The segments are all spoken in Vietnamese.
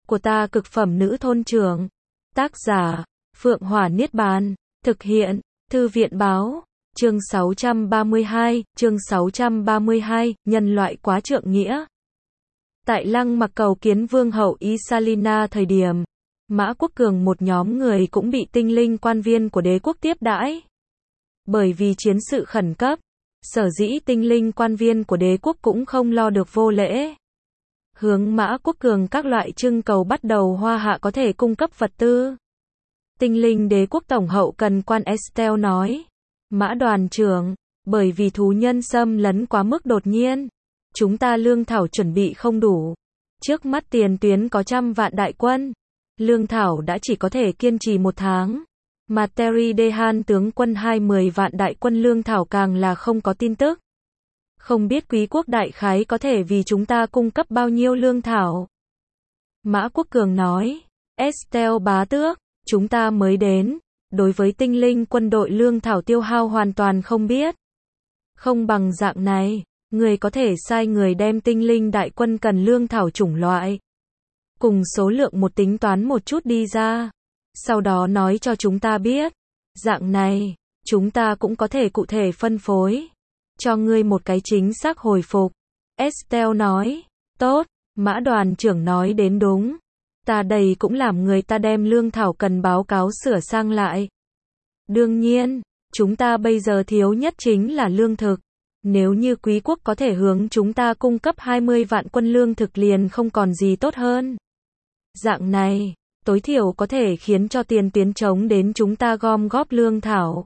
của ta cực phẩm nữ thôn trưởng. Tác giả, Phượng Hỏa Niết Bàn. Thực hiện, Thư viện Báo. Chương 632, nhân loại quá trượng nghĩa. Tại lăng Mặc cầu kiến vương hậu Isalina thời điểm, Mã Quốc Cường một nhóm người cũng bị tinh linh quan viên của đế quốc tiếp đãi. Bởi vì chiến sự khẩn cấp, sở dĩ tinh linh quan viên của đế quốc cũng không lo được vô lễ. Hướng Mã Quốc Cường các loại trưng cầu bắt đầu Hoa Hạ có thể cung cấp vật tư. Tinh linh đế quốc tổng hậu cần quan Estelle nói. Mã đoàn trưởng, bởi vì thú nhân xâm lấn quá mức đột nhiên, chúng ta lương thảo chuẩn bị không đủ. Trước mắt tiền tuyến có 100 vạn đại quân. Lương thảo đã chỉ có thể kiên trì 1 tháng. Mà Terry Dehan tướng quân 20 vạn đại quân lương thảo càng là không có tin tức. Không biết quý quốc đại khái có thể vì chúng ta cung cấp bao nhiêu lương thảo. Mã Quốc Cường nói, Estelle bá tước, chúng ta mới đến, đối với tinh linh quân đội lương thảo tiêu hao hoàn toàn không biết. Không bằng dạng này, người có thể sai người đem tinh linh đại quân cần lương thảo chủng loại. Cùng số lượng một tính toán một chút đi ra. Sau đó nói cho chúng ta biết. Dạng này, chúng ta cũng có thể cụ thể phân phối. Cho ngươi một cái chính xác hồi phục. Estelle nói, tốt, Mã đoàn trưởng nói đến đúng. Ta đây cũng làm người ta đem lương thảo cần báo cáo sửa sang lại. Đương nhiên, chúng ta bây giờ thiếu nhất chính là lương thực. Nếu như quý quốc có thể hướng chúng ta cung cấp 20 vạn quân lương thực liền không còn gì tốt hơn. Dạng này, tối thiểu có thể khiến cho tiền tuyến chống đến chúng ta gom góp lương thảo.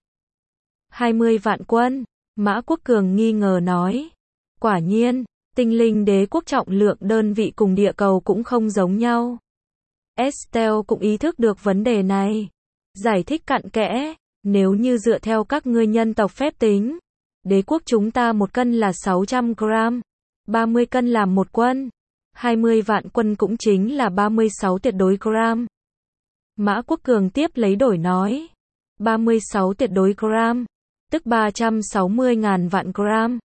20 vạn quân, Mã Quốc Cường nghi ngờ nói. Quả nhiên, tinh linh đế quốc trọng lượng đơn vị cùng địa cầu cũng không giống nhau. Estelle cũng ý thức được vấn đề này. Giải thích cặn kẽ, nếu như dựa theo các ngươi nhân tộc phép tính, đế quốc chúng ta 1 cân là 600 gram, 30 cân làm 1 quân, 20 vạn quân cũng chính là 36 tuyệt đối gram. Mã Quốc Cường tiếp lấy đổi nói, 36 tuyệt đối gram, tức 360.000 vạn gram,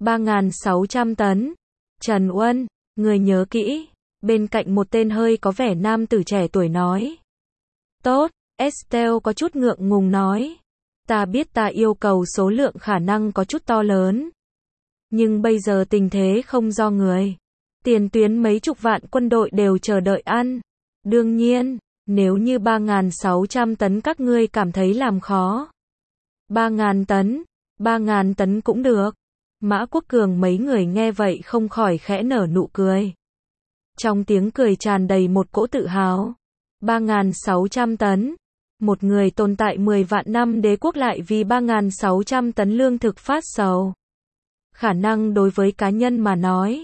3.600 tấn. Trần Uân, người nhớ kỹ, bên cạnh một tên hơi có vẻ nam tử trẻ tuổi nói. Tốt, Estelle có chút ngượng ngùng nói. Ta biết ta yêu cầu số lượng khả năng có chút to lớn. Nhưng bây giờ tình thế không do người. Tiền tuyến mấy chục vạn quân đội đều chờ đợi ăn. Đương nhiên, nếu như 3.600 tấn các ngươi cảm thấy làm khó. 3.000 tấn cũng được. Mã Quốc Cường mấy người nghe vậy không khỏi khẽ nở nụ cười. Trong tiếng cười tràn đầy một cỗ tự hào. 3.600 tấn. Một người tồn tại 10 vạn năm đế quốc lại vì 3.600 tấn lương thực phát sầu. Khả năng đối với cá nhân mà nói,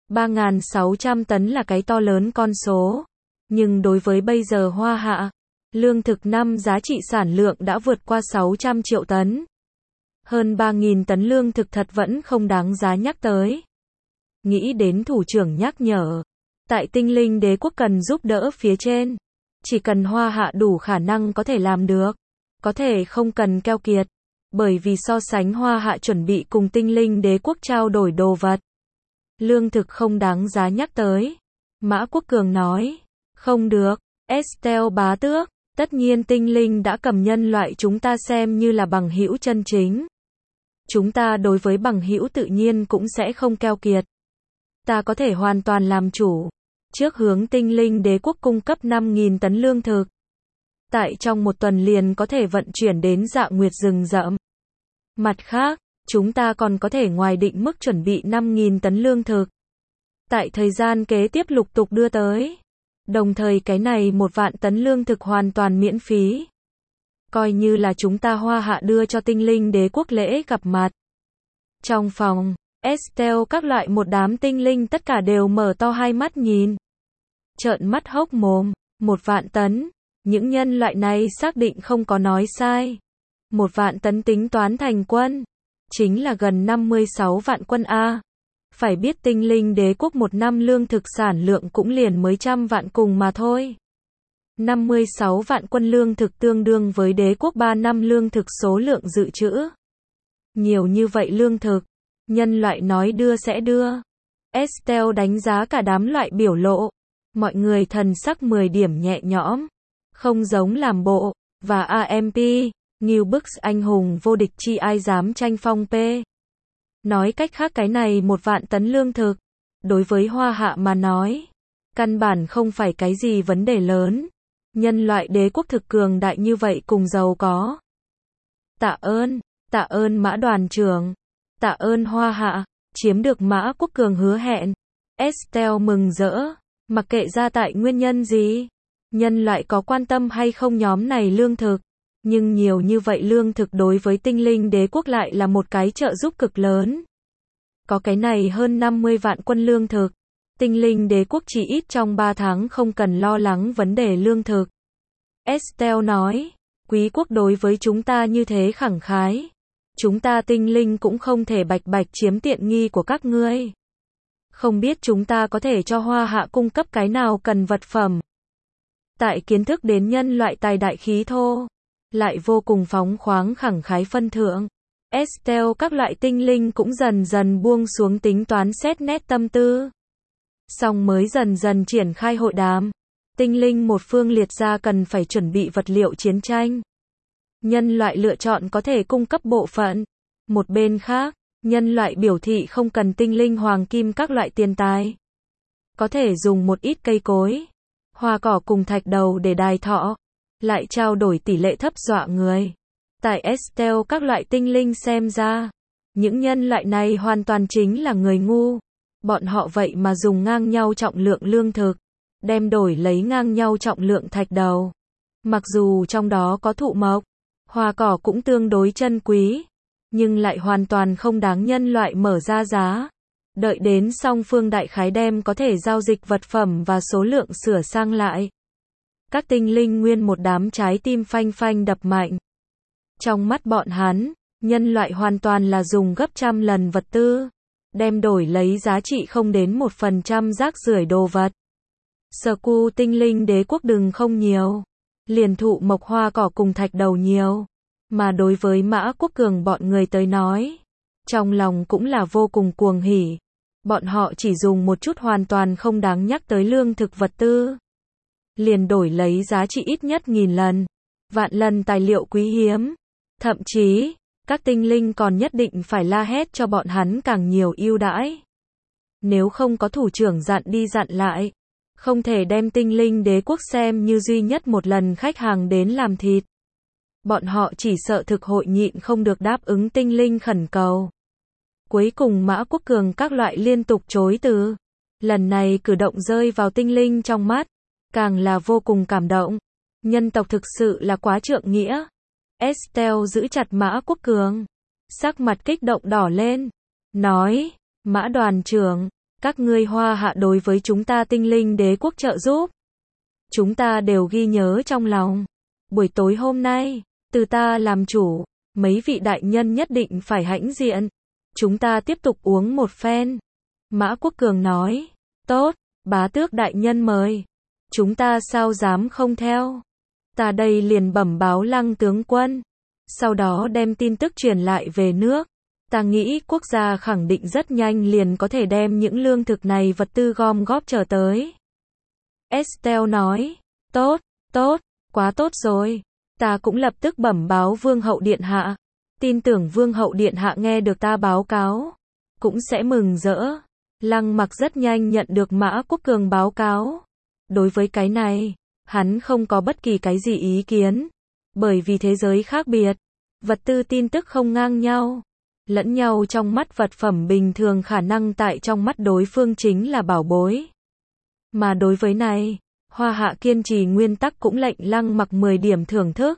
3.600 tấn là cái to lớn con số. Nhưng đối với bây giờ Hoa Hạ, lương thực năm giá trị sản lượng đã vượt qua 600 triệu tấn. Hơn 3.000 tấn lương thực thật vẫn không đáng giá nhắc tới. Nghĩ đến thủ trưởng nhắc nhở, tại tinh linh đế quốc cần giúp đỡ phía trên. Chỉ cần Hoa Hạ đủ khả năng có thể làm được. Có thể không cần keo kiệt. Bởi vì so sánh Hoa Hạ chuẩn bị cùng tinh linh đế quốc trao đổi đồ vật. Lương thực không đáng giá nhắc tới. Mã Quốc Cường nói. Không được, Estelle bá tước. Tất nhiên tinh linh đã cầm nhân loại chúng ta xem như là bằng hữu chân chính. Chúng ta đối với bằng hữu tự nhiên cũng sẽ không keo kiệt. Ta có thể hoàn toàn làm chủ. Trước hướng tinh linh đế quốc cung cấp 5.000 tấn lương thực. Tại trong 1 tuần liền có thể vận chuyển đến Dạ Nguyệt rừng rậm. Mặt khác, chúng ta còn có thể ngoài định mức chuẩn bị 5.000 tấn lương thực. Tại thời gian kế tiếp lục tục đưa tới. Đồng thời cái này 1 vạn tấn lương thực hoàn toàn miễn phí. Coi như là chúng ta Hoa Hạ đưa cho tinh linh đế quốc lễ gặp mặt. Trong phòng, Estelle các loại một đám tinh linh tất cả đều mở to hai mắt nhìn. Trợn mắt hốc mồm, 1 vạn tấn. Những nhân loại này xác định không có nói sai. 1 vạn tấn tính toán thành quân. Chính là gần 56 vạn quân A. Phải biết tinh linh đế quốc 1 năm lương thực sản lượng cũng liền mới 100 vạn cùng mà thôi. 56 vạn quân lương thực tương đương với đế quốc 3 năm lương thực số lượng dự trữ. Nhiều như vậy lương thực. Nhân loại nói đưa sẽ đưa. Estelle đánh giá cả đám loại biểu lộ. Mọi người thần sắc 10 điểm nhẹ nhõm. Không giống làm bộ. Và AMP, New Books anh hùng vô địch chi ai dám tranh phong P. Nói cách khác cái này 1 vạn tấn lương thực. Đối với Hoa Hạ mà nói. Căn bản không phải cái gì vấn đề lớn. Nhân loại đế quốc thực cường đại như vậy cùng giàu có. Tạ ơn Mã đoàn trưởng. Tạ ơn Hoa Hạ, chiếm được Mã Quốc Cường hứa hẹn. Estelle mừng rỡ, mặc kệ ra tại nguyên nhân gì. Nhân loại có quan tâm hay không nhóm này lương thực. Nhưng nhiều như vậy lương thực đối với tinh linh đế quốc lại là một cái trợ giúp cực lớn. Có cái này hơn 50 vạn quân lương thực. Tinh linh đế quốc chỉ ít trong 3 tháng không cần lo lắng vấn đề lương thực. Estelle nói, quý quốc đối với chúng ta như thế khẳng khái. Chúng ta tinh linh cũng không thể bạch bạch chiếm tiện nghi của các ngươi. Không biết chúng ta có thể cho Hoa Hạ cung cấp cái nào cần vật phẩm. Tại kiến thức đến nhân loại tài đại khí thô, lại vô cùng phóng khoáng khẳng khái phân thượng. Estelle các loại tinh linh cũng dần dần buông xuống tính toán xét nét tâm tư. Xong mới dần dần triển khai hội đàm. Tinh linh một phương liệt ra cần phải chuẩn bị vật liệu chiến tranh. Nhân loại lựa chọn có thể cung cấp bộ phận. Một bên khác, nhân loại biểu thị không cần tinh linh hoàng kim các loại tiền tài. Có thể dùng một ít cây cối, hoa cỏ cùng thạch đầu để đài thọ. Lại trao đổi tỷ lệ thấp dọa người. Tại Estelle các loại tinh linh xem ra, những nhân loại này hoàn toàn chính là người ngu. Bọn họ vậy mà dùng ngang nhau trọng lượng lương thực, đem đổi lấy ngang nhau trọng lượng thạch đầu. Mặc dù trong đó có thụ mộc, hoa cỏ cũng tương đối chân quý, nhưng lại hoàn toàn không đáng nhân loại mở ra giá. Đợi đến song phương đại khái đem có thể giao dịch vật phẩm và số lượng sửa sang lại. Các tinh linh nguyên một đám trái tim phanh phanh đập mạnh. Trong mắt bọn hắn, nhân loại hoàn toàn là dùng gấp trăm lần vật tư, đem đổi lấy giá trị không đến 1% rác rưởi đồ vật. Sở cu tinh linh đế quốc đừng không nhiều, liền thụ mộc hoa cỏ cùng thạch đầu nhiều, mà đối với Mã Quốc Cường bọn người tới nói, trong lòng cũng là vô cùng cuồng hỉ. Bọn họ chỉ dùng một chút hoàn toàn không đáng nhắc tới lương thực vật tư, liền đổi lấy giá trị ít nhất 1000 lần, vạn lần tài liệu quý hiếm. Thậm chí, các tinh linh còn nhất định phải la hét cho bọn hắn càng nhiều ưu đãi. Nếu không có thủ trưởng dặn đi dặn lại, không thể đem tinh linh đế quốc xem như duy nhất một lần khách hàng đến làm thịt. Bọn họ chỉ sợ thực hội nhịn không được đáp ứng tinh linh khẩn cầu. Cuối cùng Mã Quốc Cường các loại liên tục chối từ. Lần này cử động rơi vào tinh linh trong mắt, càng là vô cùng cảm động. Nhân tộc thực sự là quá trượng nghĩa. Estelle giữ chặt Mã Quốc Cường, sắc mặt kích động đỏ lên, nói, Mã đoàn trưởng, các ngươi Hoa Hạ đối với chúng ta tinh linh đế quốc trợ giúp. Chúng ta đều ghi nhớ trong lòng. Buổi tối hôm nay, từ ta làm chủ, mấy vị đại nhân nhất định phải hãnh diện. Chúng ta tiếp tục uống một phen. Mã Quốc Cường nói, tốt, bá tước đại nhân mời. Chúng ta sao dám không theo. Ta đây liền bẩm báo Lăng tướng quân. Sau đó đem tin tức truyền lại về nước. Ta nghĩ quốc gia khẳng định rất nhanh liền có thể đem những lương thực này vật tư gom góp trở tới. Estelle nói, tốt, quá tốt rồi. Ta cũng lập tức bẩm báo Vương hậu điện hạ. Tin tưởng Vương hậu điện hạ nghe được ta báo cáo, cũng sẽ mừng rỡ. Lăng Mặc rất nhanh nhận được Mã Quốc Cường báo cáo. Đối với cái này, hắn không có bất kỳ cái gì ý kiến. Bởi vì thế giới khác biệt, vật tư tin tức không ngang nhau. Lẫn nhau trong mắt vật phẩm bình thường khả năng tại trong mắt đối phương chính là bảo bối. Mà đối với này, Hoa Hạ kiên trì nguyên tắc cũng lệnh Lăng Mặc 10 điểm thưởng thức.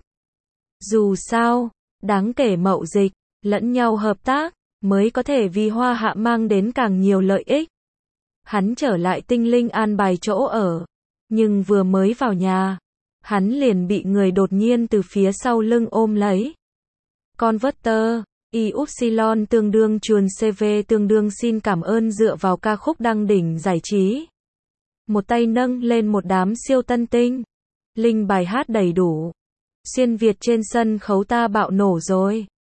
Dù sao, đáng kể mậu dịch, lẫn nhau hợp tác, mới có thể vì Hoa Hạ mang đến càng nhiều lợi ích. Hắn trở lại tinh linh an bài chỗ ở, nhưng vừa mới vào nhà, hắn liền bị người đột nhiên từ phía sau lưng ôm lấy. Converter, Y-Upsilon tương đương chuồn CV tương đương xin cảm ơn dựa vào ca khúc đăng đỉnh giải trí. Một tay nâng lên một đám siêu tân tinh. Linh bài hát đầy đủ. Xuyên Việt trên sân khấu ta bạo nổ rồi.